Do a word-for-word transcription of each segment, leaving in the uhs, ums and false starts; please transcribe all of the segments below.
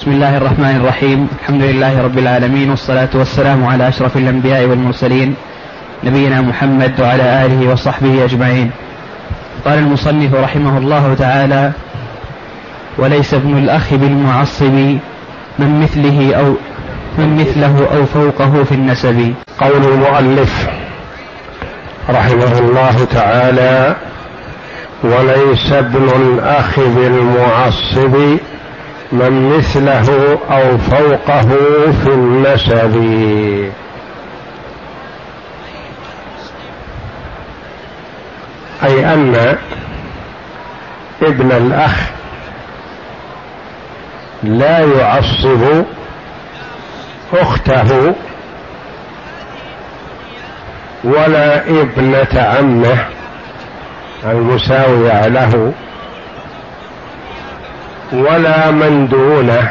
بسم الله الرحمن الرحيم. الحمد لله رب العالمين، والصلاة والسلام على أشرف الأنبياء والمرسلين نبينا محمد وعلى آله وصحبه أجمعين. قال المصنف رحمه الله تعالى: وليس ابن الأخ بالمعصب من مثله أو من مثله أو فوقه في النسب. قول المؤلف رحمه الله تعالى: وليس ابن الأخ بالمعصب من مثله أو فوقه في النسب. أي أن ابن الأخ لا يعصب أخته ولا ابنة عمه المساوية له ولا من دونه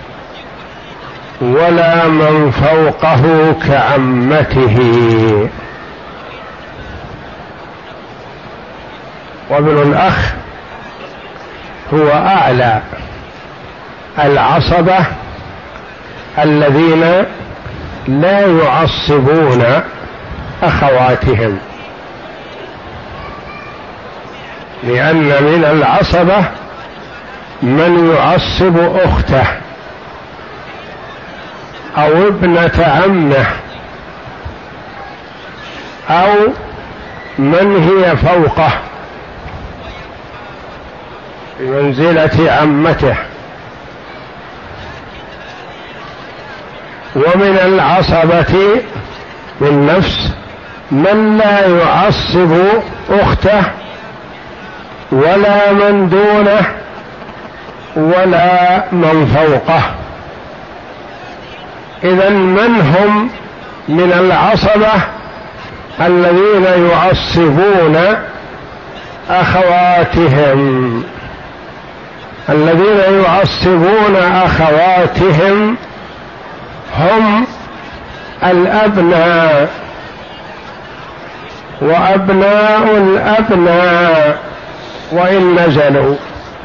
ولا من فوقه كعمته. وابن الأخ هو أعلى العصبة الذين لا يعصبون أخواتهم، لأن من العصبة من يعصب أخته أو ابنة عمه أو من هي فوقه بمنزلة عمته. ومن العصبة بالنفس من لا يعصب أخته ولا من دونه ولا من فوقه. إذن من هم من العصبة الذين يعصبون أخواتهم؟ الذين يعصبون أخواتهم هم الأبناء وأبناء الأبناء وإن نزلوا،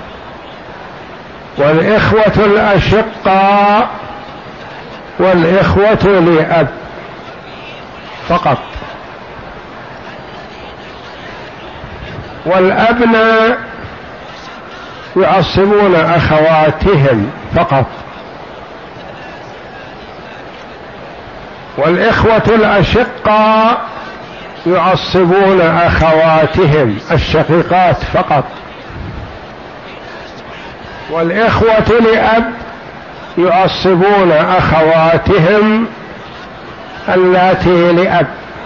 والإخوة الأشقاء والإخوة لأب فقط. والأبناء يعصبون أخواتهم فقط، والإخوة الأشقاء يعصبون أخواتهم الشقيقات فقط، والإخوة لأب يعصبون أخواتهم اللاتي لأب.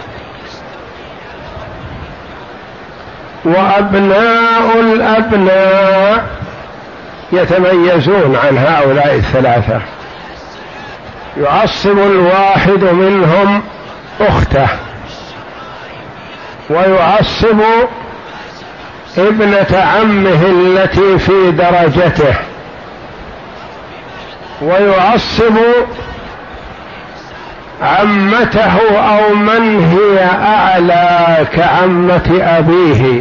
وأبناء الأبناء يتميزون عن هؤلاء الثلاثة، يعصب الواحد منهم أخته ويعصب ابنة عمه التي في درجته ويعصب عمته أو من هي أعلى كعمة أبيه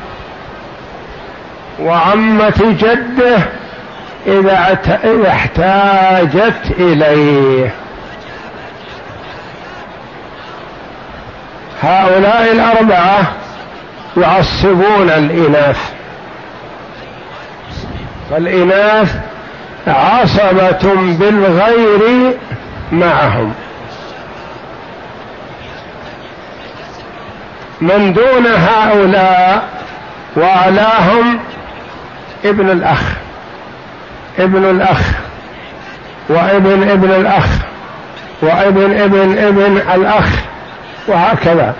وعمة جده إذا احتاجت إليه. هؤلاء الأربعة يعصبون الإناث، فالإناث عصبة بالغير معهم. من دون هؤلاء وأعلاهم ابن الأخ، ابن الأخ وابن ابن الأخ وابن ابن ابن الأخ وهكذا،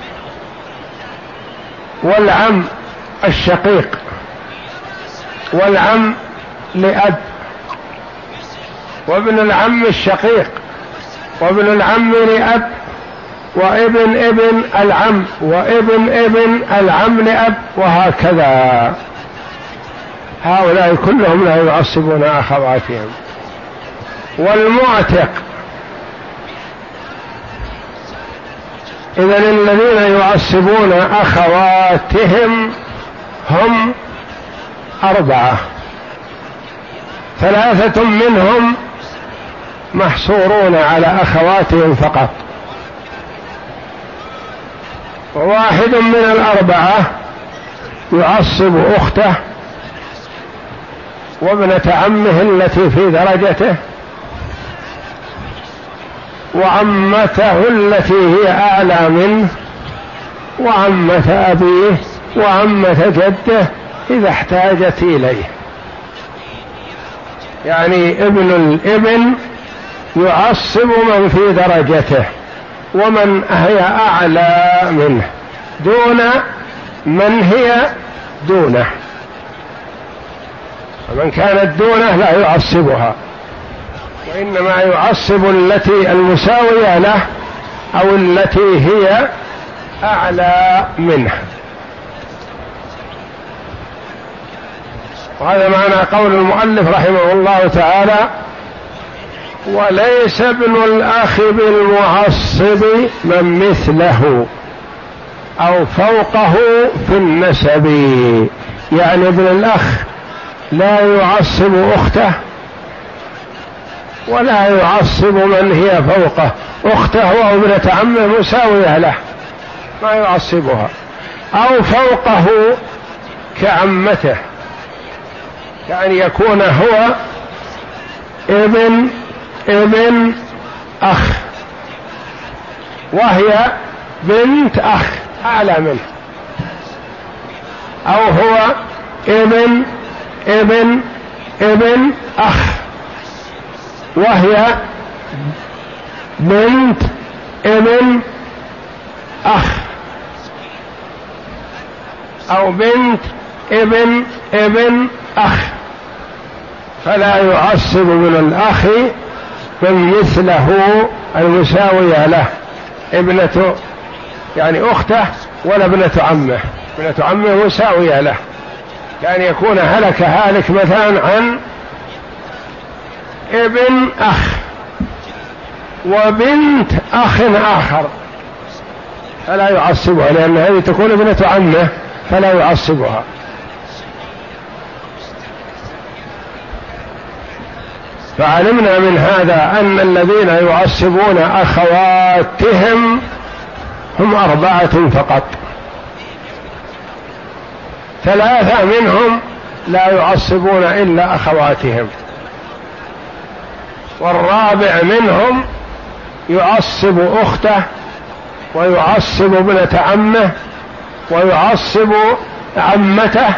والعم الشقيق والعم لأب وابن العم الشقيق وابن العم لأب وابن ابن العم وابن ابن العم لأب وهكذا. هؤلاء كلهم لا يعصبون أخواتهم. والمعتق، إذن الذين يعصبون أخواتهم هم أربعة: ثلاثة منهم محصورون على أخواتهم فقط، وواحد من الأربعة يعصب أخته وابنة عمه التي في درجته وعمته التي هي أعلى منه وعمة أبيه وعمة جده إذا احتاجت إليه. يعني ابن الابن يعصب من في درجته ومن هي أعلى منه دون من هي دونه، ومن كانت دونه لا يعصبها، وإنما يعصب التي المساوية له أو التي هي أعلى منه. وهذا معنى قول المؤلف رحمه الله تعالى: وليس ابن الأخ بالمعصب من مثله أو فوقه في النسب. يعني ابن الأخ لا يعصب أخته ولا يعصب من هي فوقه، أخته أو ابنة عمه مساوية له ما يعصبها، أو فوقه كعمته، يعني يكون هو ابن ابن أخ وهي بنت أخ أعلى منه، أو هو ابن ابن ابن أخ وهي بنت ابن أخ، أو بنت ابن ابن أخ، فلا يعصب من الأخ من مثله المساوية له، ابنة يعني أخته ولا ابنة عمه، ابنة عمه مساوية له، يعني يكون هلك هالك مثلا عن ابن أخ وبنت أخ آخر فلا يعصبها، لأن هذه تكون ابنة عمه فلا يعصبها. فعلمنا من هذا أن الذين يعصبون أخواتهم هم أربعة فقط، ثلاثة منهم لا يعصبون إلا أخواتهم، والرابع منهم يعصب أخته ويعصب ابنة عمه ويعصب عمته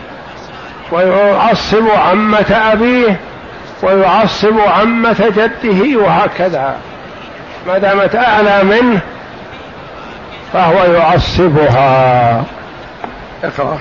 ويعصب عمة أبيه ويعصب عمة جده، وهكذا ما دامت أعلى منه فهو يعصبها. اقرأ.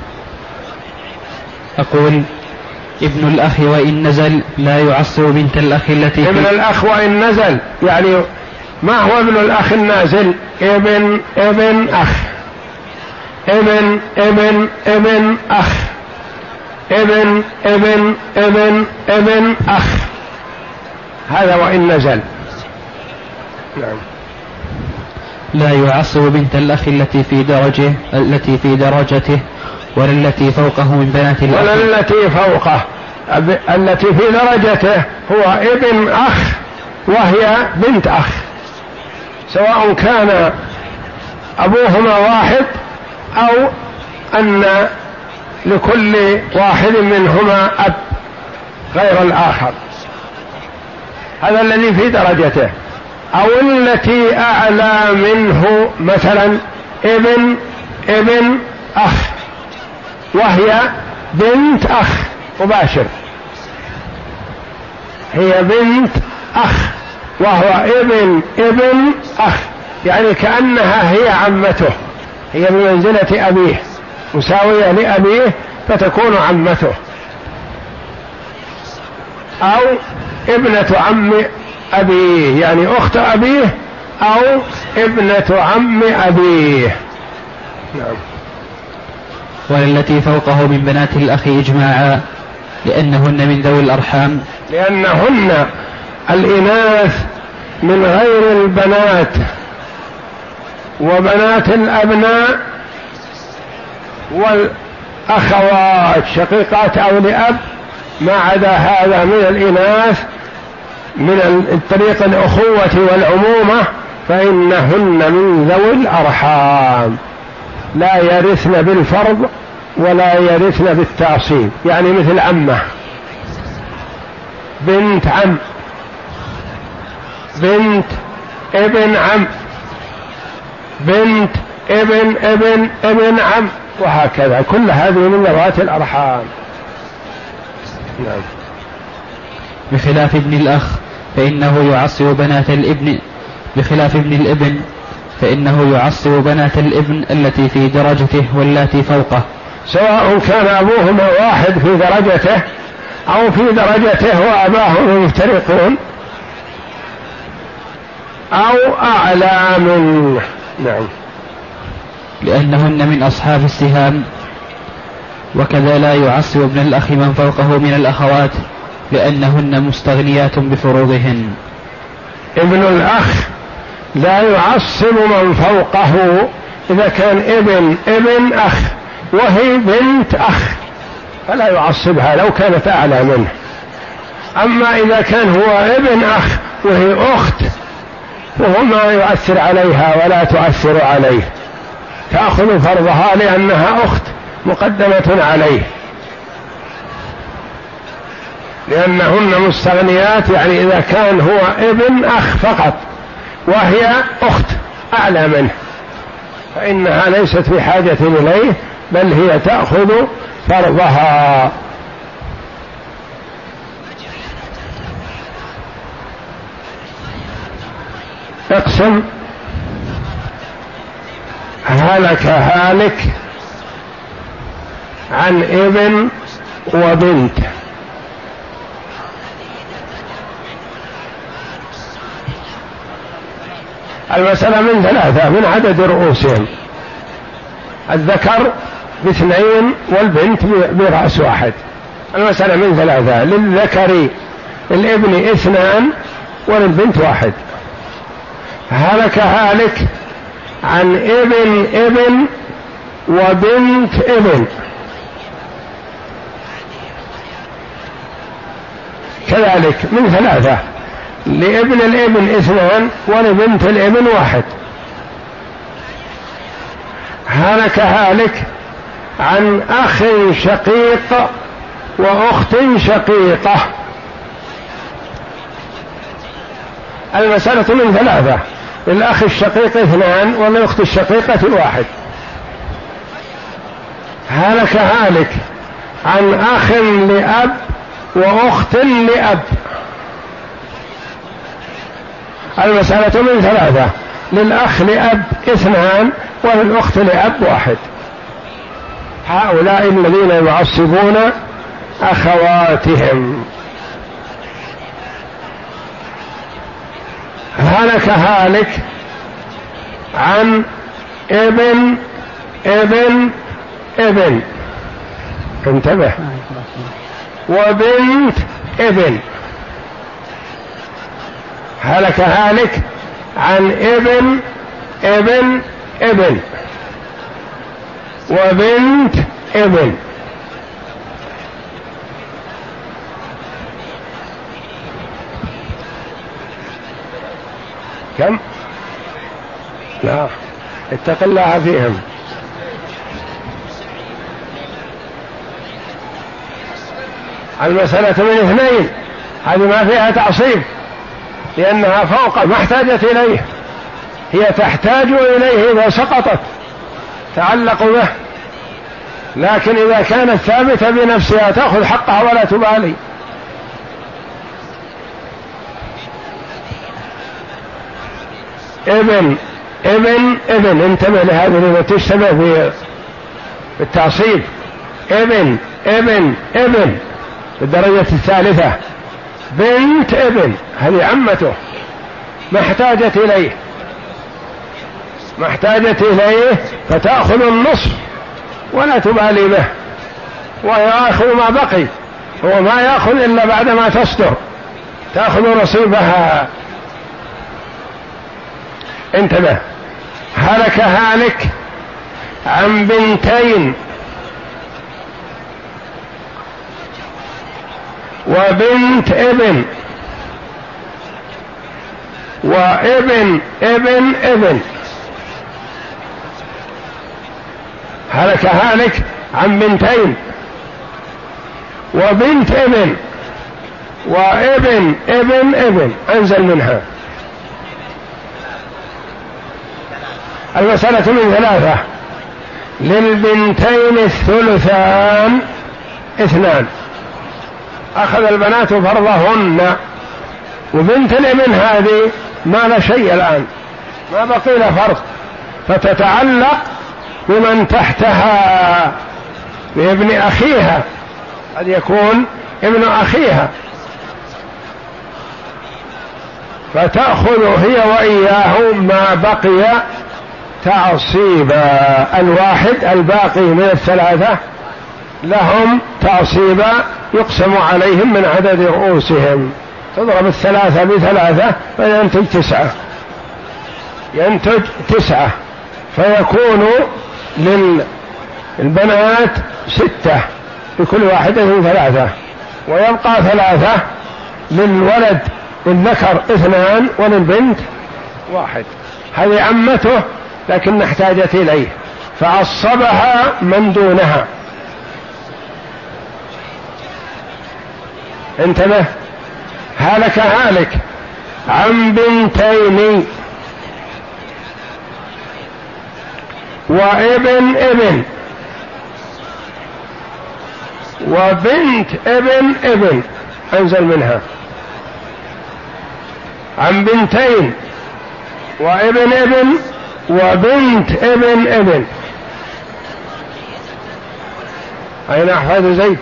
أقول: ابن الأخ وإن نزل لا يعصب بنت الأخ التي ابن الأخ وإن نزل، يعني ما هو ابن الأخ النازل؟ ابن ابن أخ، ابن ابن ابن أخ، ابن ابن ابن ابن أخ، هذا وإن نزل. نعم. لا يعصب بنت الأخ التي في درجه التي في درجته ولا التي فوقه من بنات الأخ، ولا التي فوقه، التي في درجته هو ابن أخ وهي بنت أخ، سواء كان أبوهما واحد أو أن لكل واحد منهما أب غير الآخر، هذا الذي في درجته. أو التي أعلى منه، مثلا ابن ابن أخ وهي بنت أخ مباشر، هي بنت أخ وهو ابن ابن أخ، يعني كأنها هي عمته، هي بمنزلة أبيه مساوية لأبيه فتكون عمته، أو ابنة عم أبيه يعني أخت أبيه أو ابنة عم أبيه. نعم. والتي فوقه من بنات الأخ إجماعا لأنهن من ذوي الأرحام، لأنهن الإناث من غير البنات وبنات الأبناء والأخوات شقيقات أو لأب ما عدا هذا من الإناث من الطريق الأخوة والعمومة فإنهن من ذوي الأرحام، لا يرثن بالفرض ولا يرثن بالتعصيب، يعني مثل عمه، بنت عم، بنت ابن عم، بنت ابن ابن ابن عم، وهكذا، كل هذه من ذوات الأرحام. نعم. بخلاف ابن الأخ فإنه يعصب بنات الابن بخلاف ابن الابن فإنه يعصب بنات الابن التي في درجته والتي فوقه، سواء كان أبوهما واحد في درجته أو في درجته وأباهما مفترقون أو أعلى منه. نعم. لأنهن من أصحاب السهام. وكذا لا يعصب ابن الأخ من فوقه من الأخوات لأنهن مستغنيات بفروضهن. ابن الأخ لا يعصب من فوقه إذا كان ابن ابن أخ وهي بنت أخ فلا يعصبها لو كانت أعلى منه. أما إذا كان هو ابن أخ وهي أخت فهو ما يؤثر عليها ولا تؤثر عليه، تأخذ فرضها لأنها أخت مقدمة عليه، لأنهن مستغنيات، يعني إذا كان هو ابن أخ فقط وهي أخت أعلى منه فإنها ليست في حاجة إليه بل هي تأخذ فرضها. اقسم هلك هالك عن ابن وبنت. المسألة من ثلاثة من عدد رؤوسهم، الذكر باثنين والبنت برأس واحد. المسألة من ثلاثة، للذكر الابن اثنان وللبنت واحد. هلك هالك عن ابن ابن وبنت ابن، كذلك من ثلاثة، لابن الابن اثنان ولبنت الابن واحد. هلك هالك عن أخ شقيق وأخت شقيقة. المسألة من ثلاثة، للأخ الشقيق اثنان وللأخت الشقيقة واحد. هلك هالك عن أخ لأب وأخت لأب. المسألة من ثلاثة، للأخ لأب اثنان وللأخت لأب واحد. هؤلاء الذين يعصبون أخواتهم. هلك هالك عن ابن ابن ابن، انتبه، وبنت ابن. هلك هالك عن ابن ابن ابن وبنت ابن. كم؟ لا، اتق الله فيهم. المسألة من اثنين، هذه ما فيها تعصيب لأنها فوق ما احتاجت إليه، هي تحتاج إليه إذا سقطت تعلق به، لكن إذا كانت ثابتة بنفسها تأخذ حقها ولا تبالي. ابن ابن ابن، انتبه لهذه اللي تشتبه في التعصيب. ابن ابن ابن بالدرجة الثالثة. بنت ابن، هذه عمته ما احتاجت إليه ما احتاجت إليه فتأخذ النصف ولا تبالي به، ويأخذ ما بقي، هو ما يأخذ إلا بعد ما تصدر، تأخذ نصيبها. انتبه. هلك هالك عن بنتين. وبنت ابن وابن ابن ابن. هلك هالك عن بنتين وبنت ابن وابن ابن ابن أنزل منها. المسألة من ثلاثة: للبنتين الثلثان اثنان، أخذ البنات فرضهن، وبنت الابن هذه ما لا شيء الآن، ما بقي له فرض، فتتعلق بمن تحتها، بابن أخيها، قد يكون ابن أخيها، فتأخذ هي وإياه ما بقي تعصيبا. الواحد الباقي من الثلاثة لهم تعصيبا يقسم عليهم من عدد رؤوسهم. تضرب الثلاثة بثلاثة فينتج تسعة، ينتج تسعة، فيكون للبنات ستة لكل واحدة ثلاثة، ويبقى ثلاثة للولد للذكر اثنان وللبنت واحد. هذه عمته لكن احتاجت إليه فعصبها من دونها. انتبه، هلك هالك عن بنتين وابن ابن وبنت ابن ابن أنزل منها. عن بنتين وابن ابن وبنت ابن ابن. أين أحفاد زيد؟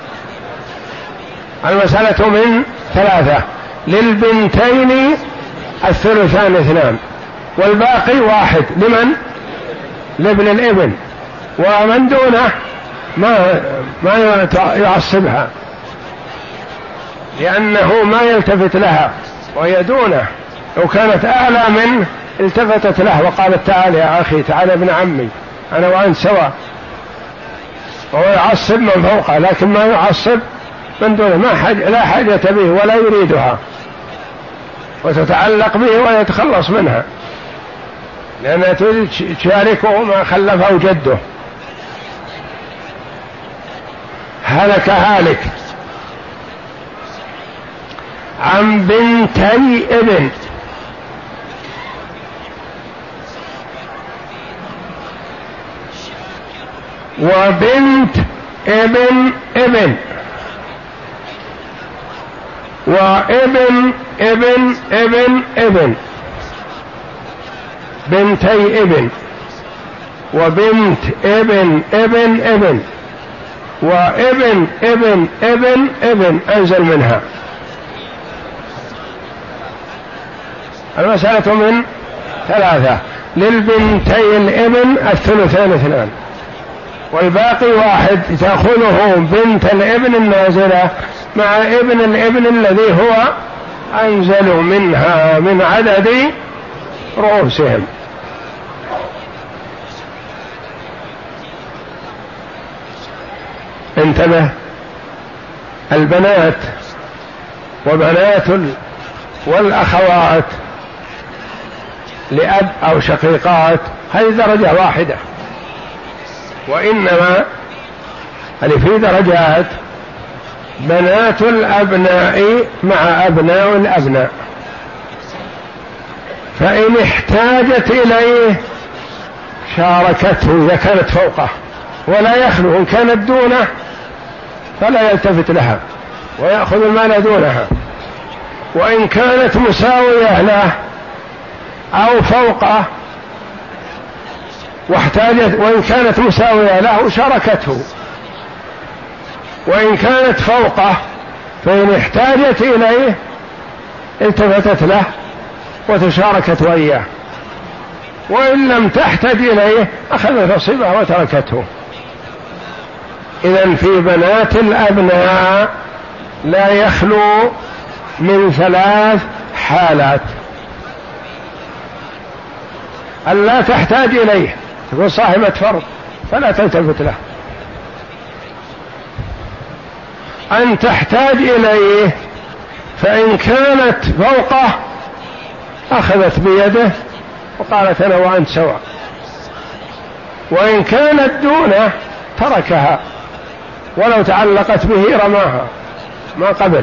المسألة من ثلاثة: للبنتين الثلثان اثنان، والباقي واحد لمن؟ لابن الابن، ومن دونه ما ما يعصبها لأنه ما يلتفت لها، وهي دونه. لو كانت أعلى منه التفتت له وقالت: تعال يا أخي، تعال ابن عمي، أنا وأنت سوا. وهو يعصب من فوقه، لكن ما يعصب من دونه، ما حاجة، لا حاجة به ولا يريدها، وتتعلق به ويتخلص منها لأنها تريد تشاركه ما خلفه جده. هلك هالك عن بنتي ابن وبنت ابن ابن وابن ابن ابن ابن. بنتي ابن وبنت ابن ابن ابن وابن ابن ابن ابن أنزل منها. المسألة من ثلاثة: للبنتي الابن الثلثان اثنان، والباقي واحد، تأخذه بنت الابن النازلة مع ابن الابن الذي هو أنزل منها من عدد رؤوسهم. انتبه، البنات وبنات والأخوات لأب أو شقيقات هذه درجة واحدة، وإنما اللي في درجات بنات الأبناء مع أبناء الأبناء، فإن احتاجت إليه شاركته إذا كانت فوقه، ولا يخلو إن كانت دونه فلا يلتفت لها ويأخذ المال دونها، وإن كانت مساوية له أو فوقه واحتاجت، وإن كانت مساوية له شاركته، وإن كانت فوقه فإن احتاجت إليه التفتت له وتشاركت وإياه، وإن لم تحتج إليه أخذت نصيبها وتركته. إذن في بنات الأبناء لا يخلو من ثلاث حالات: أن لا تحتاج إليه، تكون صاحبة فرض فلا تلتفت له، أن تحتاج إليه، فإن كانت فوقه أخذت بيده وقالت أنا وأنت سواء، وإن كانت دونه تركها ولو تعلقت به رماها ما قبل.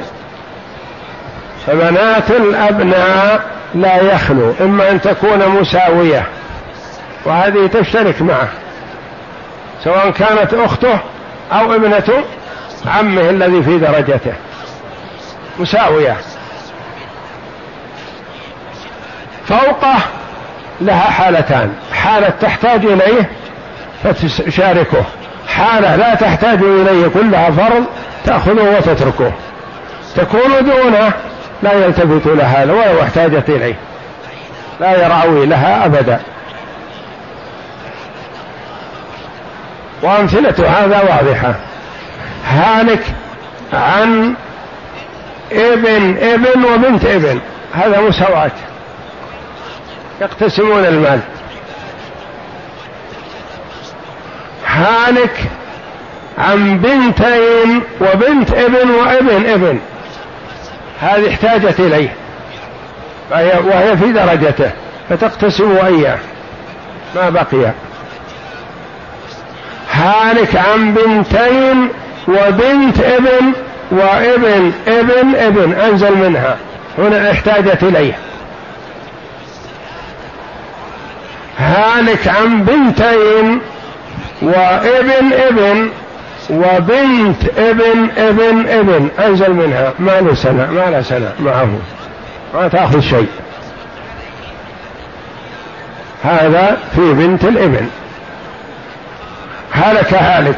فبنات الأبناء لا يخلو إما أن تكون مساوية وهذه تشترك معه، سواء كانت أخته أو ابنة عمه الذي في درجته مساوية. فوقه لها حالتان: حالة تحتاج إليه فتشاركه، حالة لا تحتاج إليه كلها فرض تأخذه وتتركه. تكون دونه لا يلتفت لها ولو احتاجت إليه، لا يرعوي لها أبدا. وأمثلة هذا واضحة: هالك عن ابن ابن وبنت ابن، هذا مساواة، يقتسمون المال. هالك عن بنتين وبنت ابن وابن ابن، هذه احتاجت إليه وهي في درجته فتقتسم إياه ما بقي. هالك عن بنتين وبنت ابن وابن ابن ابن أنزل منها، هنا احتاجت إليه. هالك عن بنتين وابن ابن وبنت ابن ابن ابن أنزل منها، ما له سنة ما له سنة معه، ما تأخذ شيء. هذا في بنت الابن. هلك هالك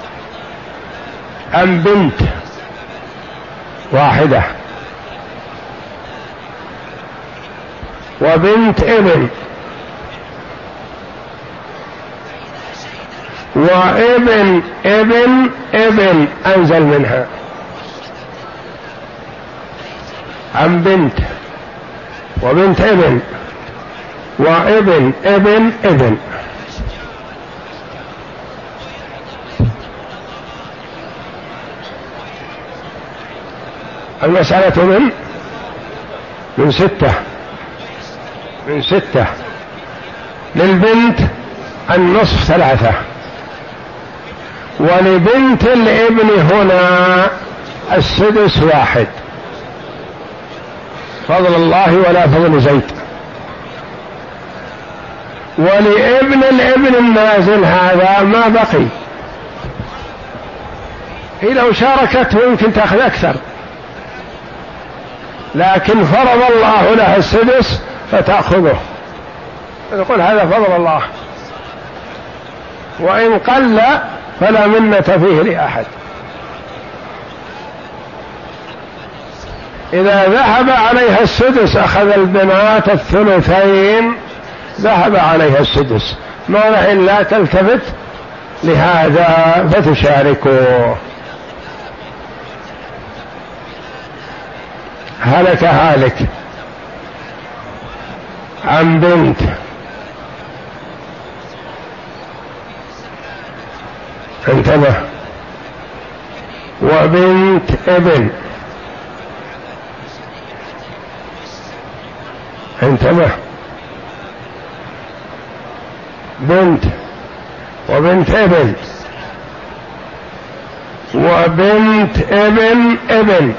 عن بنت واحدة وبنت ابن وابن ابن ابن أنزل منها، عن بنت وبنت ابن وابن ابن ابن. المسألة من من ستة من ستة للبنت النصف ثلاثة، ولبنت الابن هنا السدس واحد، فضل الله ولا فضل زيد. ولابن الابن النازل هذا ما بقي، هي لو شاركته يمكن تأخذ أكثر، لكن فرض الله لها السدس فتأخذه، يقول هذا فضل الله، وإن قل فلا منة فيه لأحد. إذا ذهب عليها السدس أخذ البنات الثلثين، ذهب عليها السدس، ما له إلا تلتفت لهذا فتشاركه. هلك هالك عن بنت انتبه وبنت ابن انتبه بنت وبنت ابن وبنت ابن ابن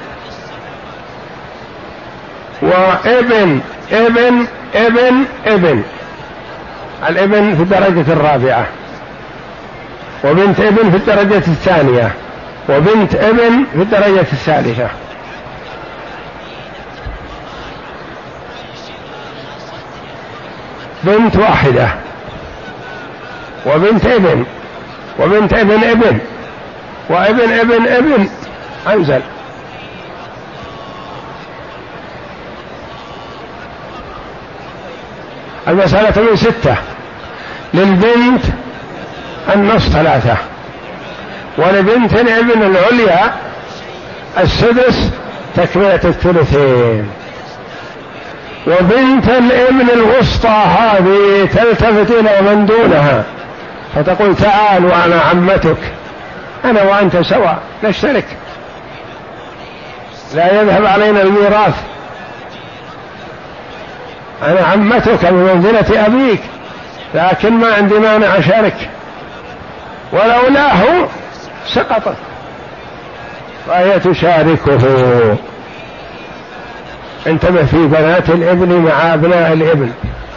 وابن ابن ابن ابن. الابن في الدرجة الرابعة، وبنت ابن في الدرجة الثانية، وبنت ابن في الدرجة الثالثة. بنت واحدة وبنت ابن وبنت ابن ابن وابن ابن ابن أنزل. المسألة من ستة للبنت النصف ثلاثة، ولبنت الابن العليا السدس تكملة الثلثين، وبنت الابن الوسطى هذه تلتفت إلى من دونها فتقول تعال وأنا عمتك، أنا وأنت سوا نشترك لا يذهب علينا الميراث، أنا عمتك بمنزلة أبيك، لكن ما عندي مانع أشارك، ولولاه سقطت، فهي تشاركه. انتبه في بنات الابن مع أبناء الابن.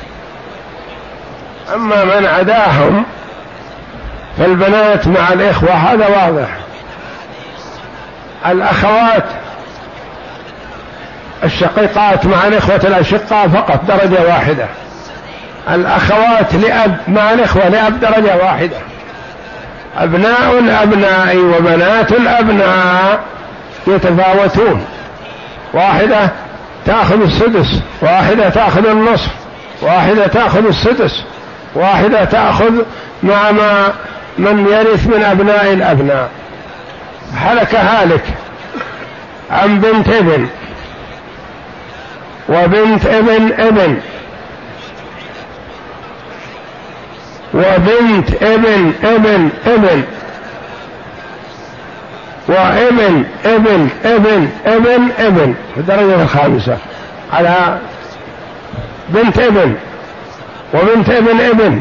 أما من عداهم فالبنات مع الإخوة هذا واضح. الأخوات الشقيقات مع الإخوة الأشقاء فقط درجة واحدة، الأخوات لأب مع الإخوة لأب درجة واحدة، أبناء الأبناء وبنات الأبناء يتفاوتون، واحدة تأخذ السدس، واحدة تأخذ النصف، واحدة تأخذ السدس، واحدة تأخذ مع ما من يرث من أبناء الأبناء. هلك هالك عن بنت ابن وبنت ابن ابن وبنت ابن ابن ابن وابن ابن ابن ابن ابن في الدرجة الخامسة على بنت ابن وبنت ابن ابن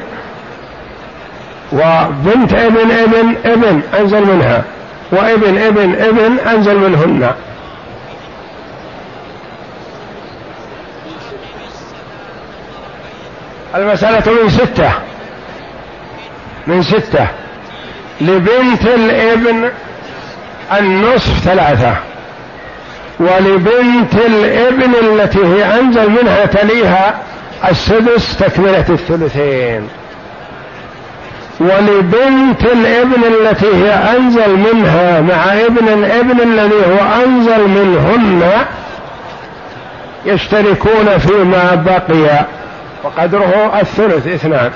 وبنت ابن ابن ابن أنزل منها وابن ابن ابن أنزل منهن. المسألة من ستة من ستة لبنت الابن النصف ثلاثة، ولبنت الابن التي هي أنزل منها تليها السدس تكملة الثلثين، ولبنت الابن التي هي أنزل منها مع ابن الابن الذي هو أنزل منهن يشتركون فيما بقي وقدره الثلث اثنان،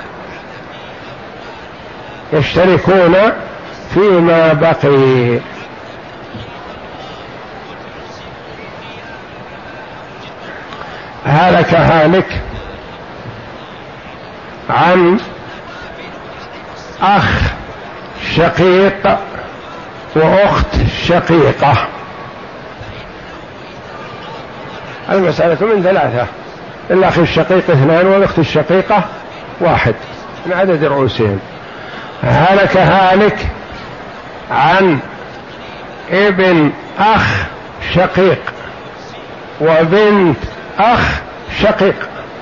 يشتركون فيما بقي. هلك هالك عن أخ شقيق وأخت شقيقة. المسألة من ثلاثة، الأخ الشقيق اثنان والأخت الشقيقة واحد من عدد رؤوسهم. هلك هالك عن ابن أخ شقيق وبنت أخ شقيق،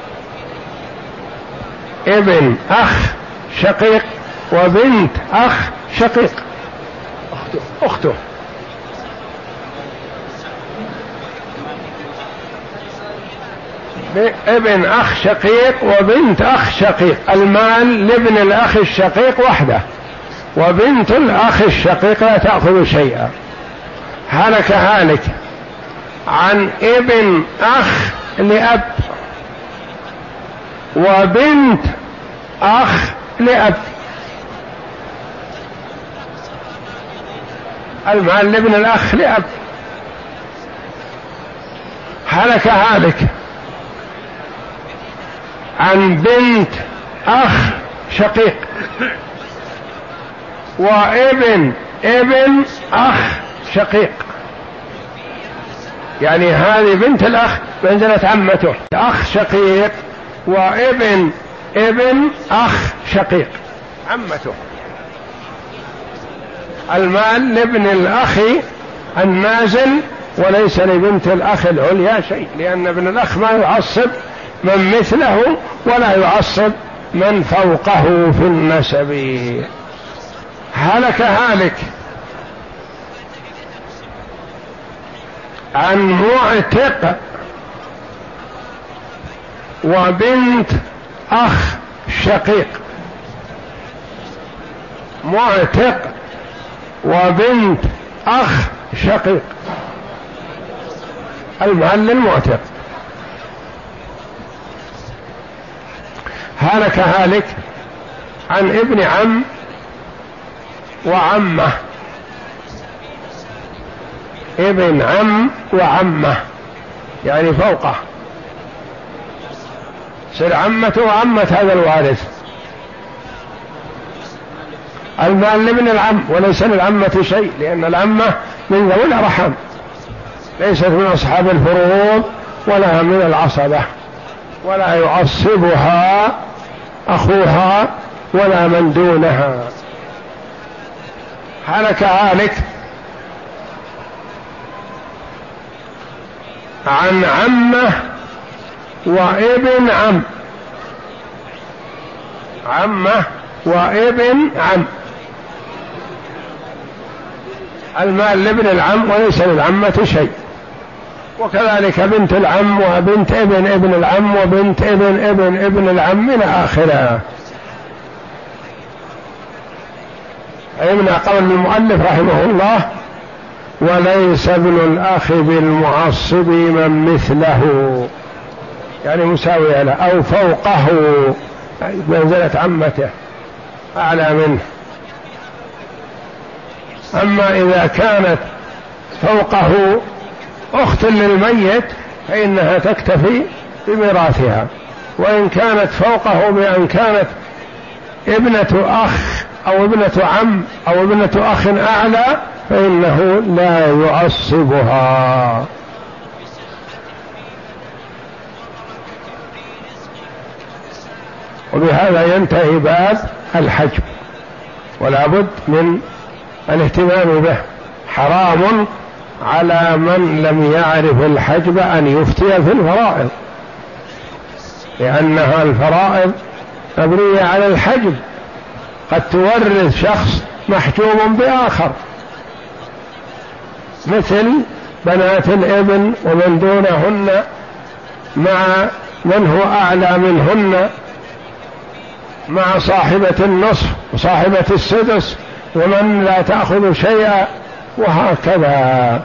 ابن أخ شقيق وبنت أخ شقيق أخته, أخته. ابن أخ شقيق وبنت أخ شقيق، المال لابن الأخ الشقيق وحده، وبنت الأخ الشقيق لا تأخذ شيئا. هلك هالك عن ابن أخ لأب وبنت أخ لأب، المال لابن الأخ لأب. هلك هالك عن بنت أخ شقيق وابن ابن أخ شقيق، يعني هذه بنت الأخ منزلة عمته، أخ شقيق وابن ابن أخ شقيق عمته. المال لابن الأخ النازل وليس لبنت الأخ العليا شيء، لأن ابن الأخ ما يعصب من مثله ولا يعصب من فوقه في النسب. هلك هالك عن معتق وبنت أخ شقيق، معتق وبنت أخ شقيق، المال للمعتق. هلك هالك عن ابن عم وعمه، ابن عم وعمه يعني فوقه، سر عمته وعمة هذا الوارث. المال لابن العم وليس للعمة شيء، لأن العمة من ذوي الأرحام، ليست من أصحاب الفروض ولا من العصبة، ولا يعصبها أخوها ولا من دونها. هلك هالك عن عمه وابن عم، عمه وابن عم، المال لابن العم وليس للعمة شيء، وكذلك بنت العم وبنت ابن ابن العم وبنت ابن ابن ابن العم إلى آخره. علمنا قول المؤلف رحمه الله: وليس ابن الأخ بالمعصب من مثله، يعني مساوي له أو فوقه منزلة عمته أعلى منه. أما إذا كانت فوقه أخت للميت فإنها تكتفي بميراثها، وإن كانت فوقه بأن كانت ابنة أخ أو ابنة عم أو ابنة أخ أعلى فإنه لا يعصبها. وبهذا ينتهي باب الحجب، ولا بد من الاهتمام به. حرام على من لم يعرف الحجب أن يفتي في الفرائض، لأنها الفرائض مبنية على الحجب، قد تورث شخص محجوب بآخر، مثل بنات الابن ومن دونهن مع من هو أعلى منهن، مع صاحبة النصف وصاحبة السدس ومن لا تأخذ شيئا، وهكذا.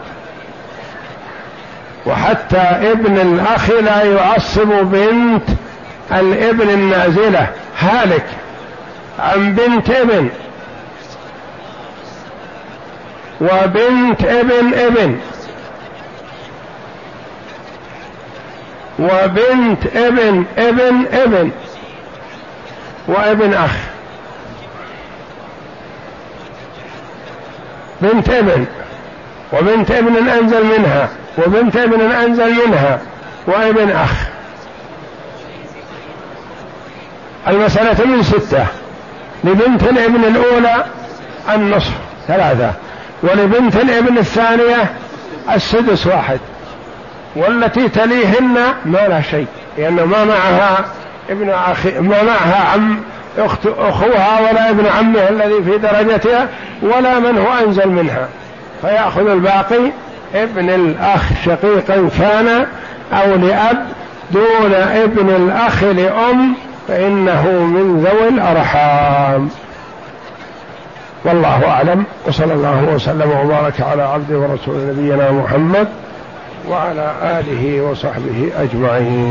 وحتى ابن الأخ لا يعصب بنت الابن النازلة، هالك عن بنت ابن وبنت ابن ابن وبنت ابن ابن ابن وابن أخ، بنت ابن وبنت ابن أنزل منها وبنت ابن أنزل منها وابن أخ. المسألة من ستة: لبنت الابن الأولى النصف ثلاثة، ولبنت الابن الثانية السدس واحد، والتي تليهن ما لا شيء، لأنه ما معها ابن أخي، ما معها عم أخت أخوها ولا ابن عمها الذي في درجتها ولا من هو أنزل منها، فيأخذ الباقي ابن الأخ شقيقا كان أو لأب دون ابن الأخ لأم، فإنه من ذوي الأرحام. والله أعلم، وصلى الله وسلم وبارك على عبده ورسول نبينا محمد وعلى آله وصحبه أجمعين.